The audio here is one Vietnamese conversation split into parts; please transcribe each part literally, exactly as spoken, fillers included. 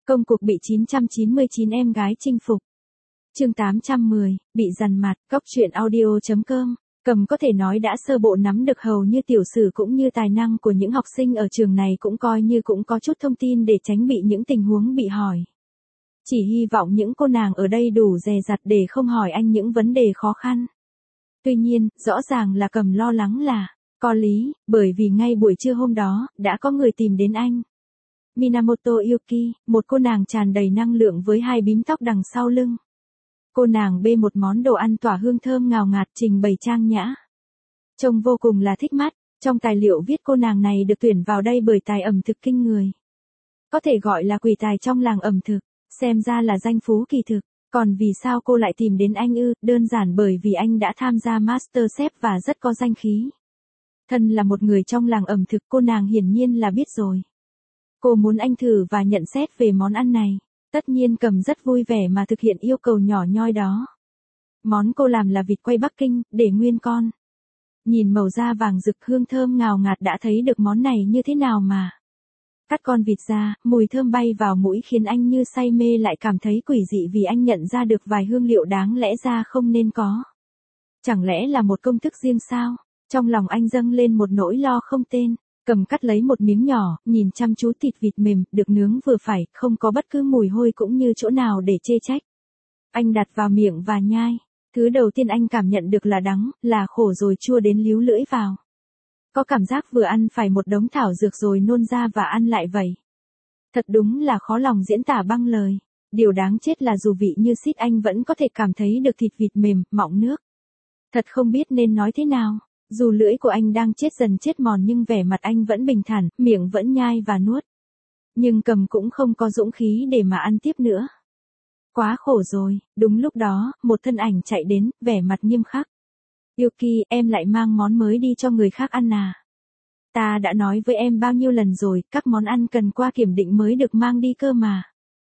Công cuộc bị chín trăm chín mươi chín em gái chinh phục. Chương tám trăm mười, bị dằn mặt, góc truyện audio chấm com. Cầm có thể nói đã sơ bộ nắm được hầu như tiểu sử cũng như tài năng của những học sinh ở trường này, cũng coi như cũng có chút thông tin để tránh bị những tình huống bị hỏi. Chỉ hy vọng những cô nàng ở đây đủ dè dặt để không hỏi anh những vấn đề khó khăn. Tuy nhiên, rõ ràng là Cầm lo lắng là có lý, bởi vì ngay buổi trưa hôm đó, đã có người tìm đến anh. Minamoto Yuki, một cô nàng tràn đầy năng lượng với hai bím tóc đằng sau lưng. Cô nàng bê một món đồ ăn tỏa hương thơm ngào ngạt trình bày trang nhã. Trông vô cùng là thích mắt, trong tài liệu viết cô nàng này được tuyển vào đây bởi tài ẩm thực kinh người. Có thể gọi là quỷ tài trong làng ẩm thực, xem ra là danh phú kỳ thực. Còn vì sao cô lại tìm đến anh ư? Đơn giản bởi vì anh đã tham gia MasterChef và rất có danh khí. Thân là một người trong làng ẩm thực, cô nàng hiển nhiên là biết rồi. Cô muốn anh thử và nhận xét về món ăn này. Tất nhiên Cầm rất vui vẻ mà thực hiện yêu cầu nhỏ nhoi đó. Món cô làm là vịt quay Bắc Kinh, để nguyên con. Nhìn màu da vàng rực hương thơm ngào ngạt đã thấy được món này như thế nào mà. Cắt con vịt ra, mùi thơm bay vào mũi khiến anh như say mê, lại cảm thấy quỷ dị vì anh nhận ra được vài hương liệu đáng lẽ ra không nên có. Chẳng lẽ là một công thức riêng sao? Trong lòng anh dâng lên một nỗi lo không tên. Cầm cắt lấy một miếng nhỏ, nhìn chăm chú thịt vịt mềm, được nướng vừa phải, không có bất cứ mùi hôi cũng như chỗ nào để chê trách. Anh đặt vào miệng và nhai. Thứ đầu tiên anh cảm nhận được là đắng, là khổ rồi chua đến líu lưỡi vào. Có cảm giác vừa ăn phải một đống thảo dược rồi nôn ra và ăn lại vậy. Thật đúng là khó lòng diễn tả bằng lời. Điều đáng chết là dù vị như xít anh vẫn có thể cảm thấy được thịt vịt mềm, mọng nước. Thật không biết nên nói thế nào. Dù lưỡi của anh đang chết dần chết mòn nhưng vẻ mặt anh vẫn bình thản, miệng vẫn nhai và nuốt. Nhưng Cầm cũng không có dũng khí để mà ăn tiếp nữa. Quá khổ rồi. Đúng lúc đó, một thân ảnh chạy đến, vẻ mặt nghiêm khắc. Yuki, em lại mang món mới đi cho người khác ăn à? Ta đã nói với em bao nhiêu lần rồi, các món ăn cần qua kiểm định mới được mang đi cơ mà.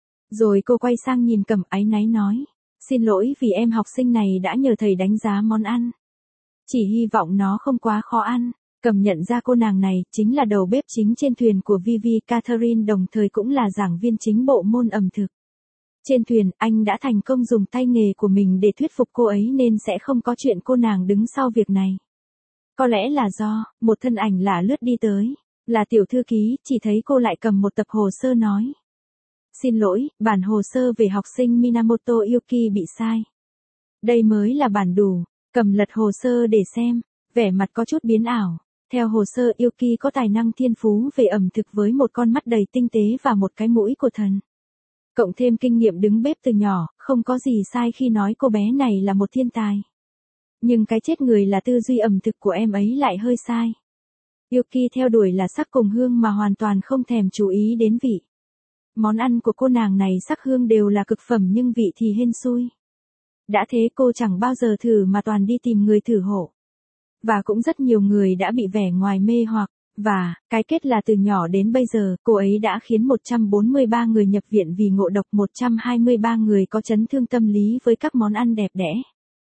Rồi cô quay sang nhìn Cầm áy náy nói. Xin lỗi vì em học sinh này đã nhờ thầy đánh giá món ăn. Chỉ hy vọng nó không quá khó ăn. Cầm nhận ra cô nàng này chính là đầu bếp chính trên thuyền của Vivi Catherine, đồng thời cũng là giảng viên chính bộ môn ẩm thực. Trên thuyền, anh đã thành công dùng tay nghề của mình để thuyết phục cô ấy nên sẽ không có chuyện cô nàng đứng sau việc này. Có lẽ là do, một thân ảnh lạ lướt đi tới, là tiểu thư ký, chỉ thấy cô lại cầm một tập hồ sơ nói. Xin lỗi, bản hồ sơ về học sinh Minamoto Yuki bị sai. Đây mới là bản đủ. Cầm lật hồ sơ để xem, vẻ mặt có chút biến ảo. Theo hồ sơ, Yuki có tài năng thiên phú về ẩm thực với một con mắt đầy tinh tế và một cái mũi của thần. Cộng thêm kinh nghiệm đứng bếp từ nhỏ, không có gì sai khi nói cô bé này là một thiên tài. Nhưng cái chết người là tư duy ẩm thực của em ấy lại hơi sai. Yuki theo đuổi là sắc cùng hương mà hoàn toàn không thèm chú ý đến vị. Món ăn của cô nàng này sắc hương đều là cực phẩm nhưng vị thì hên xui. Đã thế cô chẳng bao giờ thử mà toàn đi tìm người thử hộ. Và cũng rất nhiều người đã bị vẻ ngoài mê hoặc, và, cái kết là từ nhỏ đến bây giờ, cô ấy đã khiến một trăm bốn mươi ba người nhập viện vì ngộ độc, một trăm hai mươi ba người có chấn thương tâm lý với các món ăn đẹp đẽ.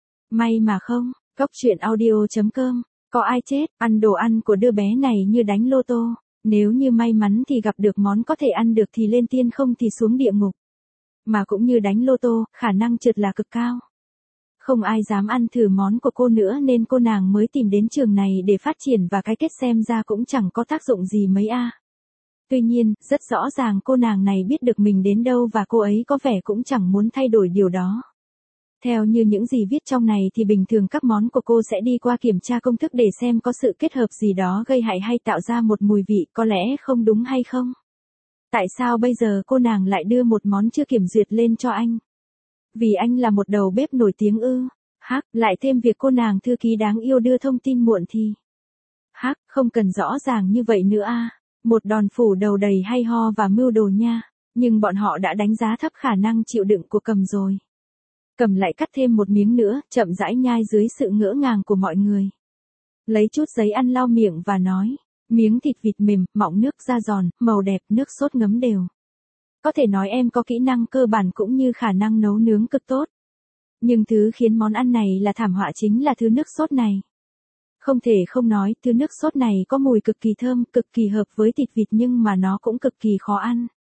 May mà không, góc truyện audio chấm com, có ai chết, ăn đồ ăn của đứa bé này như đánh lô tô. Nếu như may mắn thì gặp được món có thể ăn được thì lên tiên, không thì xuống địa ngục. Mà cũng như đánh lô tô, khả năng trượt là cực cao. Không ai dám ăn thử món của cô nữa nên cô nàng mới tìm đến trường này để phát triển, và cái kết xem ra cũng chẳng có tác dụng gì mấy a. À. Tuy nhiên, rất rõ ràng cô nàng này biết được mình đến đâu và cô ấy có vẻ cũng chẳng muốn thay đổi điều đó. Theo như những gì viết trong này thì bình thường các món của cô sẽ đi qua kiểm tra công thức để xem có sự kết hợp gì đó gây hại hay tạo ra một mùi vị có lẽ không đúng hay không. Tại sao bây giờ cô nàng lại đưa một món chưa kiểm duyệt lên cho anh? Vì anh là một đầu bếp nổi tiếng ư? Hắc, lại thêm việc cô nàng thư ký đáng yêu đưa thông tin muộn thì. Hắc, không cần rõ ràng như vậy nữa a. À. Một đòn phủ đầu đầy hay ho và mưu đồ nha. Nhưng bọn họ đã đánh giá thấp khả năng chịu đựng của Cầm rồi. Cầm lại cắt thêm một miếng nữa, chậm rãi nhai dưới sự ngỡ ngàng của mọi người. Lấy chút giấy ăn lau miệng và nói. Miếng thịt vịt mềm, mọng nước, da giòn, màu đẹp, nước sốt ngấm đều. Có thể nói em có kỹ năng cơ bản cũng như khả năng nấu nướng cực tốt. Nhưng thứ khiến món ăn này là thảm họa chính là thứ nước sốt này. Không thể không nói, thứ nước sốt này có mùi cực kỳ thơm, cực kỳ hợp với thịt vịt nhưng mà nó cũng cực kỳ khó ăn.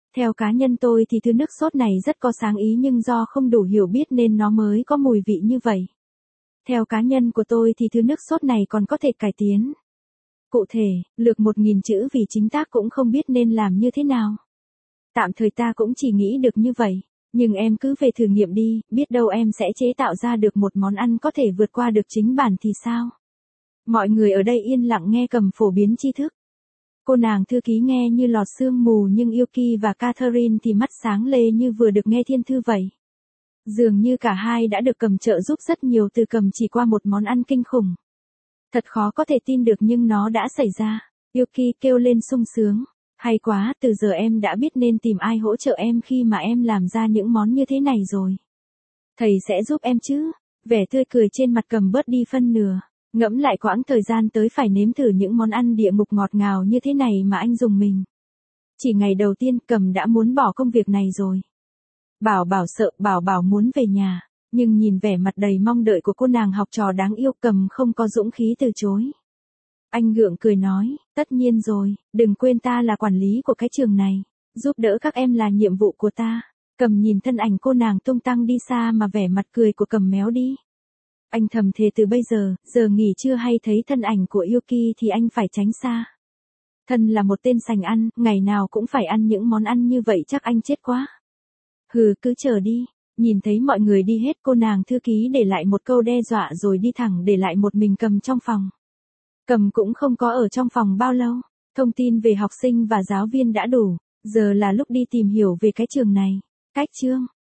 Theo cá nhân tôi thì thứ nước sốt này rất có sáng ý nhưng do không đủ hiểu biết nên nó mới có mùi vị như vậy. Theo cá nhân của tôi thì thứ nước sốt này còn có thể cải tiến. Cụ thể, lược một nghìn chữ vì chính tác cũng không biết nên làm như thế nào. Tạm thời ta cũng chỉ nghĩ được như vậy. Nhưng em cứ về thử nghiệm đi, biết đâu em sẽ chế tạo ra được một món ăn có thể vượt qua được chính bản thì sao? Mọi người ở đây yên lặng nghe Cầm phổ biến tri thức. Cô nàng thư ký nghe như lọt sương mù nhưng Yuki và Catherine thì mắt sáng lê như vừa được nghe thiên thư vậy. Dường như cả hai đã được Cầm trợ giúp rất nhiều từ Cầm chỉ qua một món ăn kinh khủng. Thật khó có thể tin được nhưng nó đã xảy ra. Yuki kêu lên sung sướng. Hay quá, từ giờ em đã biết nên tìm ai hỗ trợ em khi mà em làm ra những món như thế này rồi. Thầy sẽ giúp em chứ. Vẻ tươi cười trên mặt Cầm bớt đi phân nửa. Ngẫm lại quãng thời gian tới phải nếm thử những món ăn địa ngục ngọt ngào như thế này mà anh dùng mình. Chỉ ngày đầu tiên Cầm đã muốn bỏ công việc này rồi. Bảo Bảo sợ, Bảo Bảo muốn về nhà. Nhưng nhìn vẻ mặt đầy mong đợi của cô nàng học trò đáng yêu Cầm không có dũng khí từ chối. Anh gượng cười nói, tất nhiên rồi, đừng quên ta là quản lý của cái trường này. Giúp đỡ các em là nhiệm vụ của ta. Cầm nhìn thân ảnh cô nàng tung tăng đi xa mà vẻ mặt cười của Cầm méo đi. Anh thầm thề từ bây giờ, giờ nghỉ trưa hay thấy thân ảnh của Yuki thì anh phải tránh xa. Thân là một tên sành ăn, ngày nào cũng phải ăn những món ăn như vậy chắc anh chết quá. Hừ, cứ chờ đi. Nhìn thấy mọi người đi hết cô nàng thư ký để lại một câu đe dọa rồi đi thẳng để lại một mình Cầm trong phòng. Cầm cũng không có ở trong phòng bao lâu. Thông tin về học sinh và giáo viên đã đủ. Giờ là lúc đi tìm hiểu về cái trường này. Cách chương.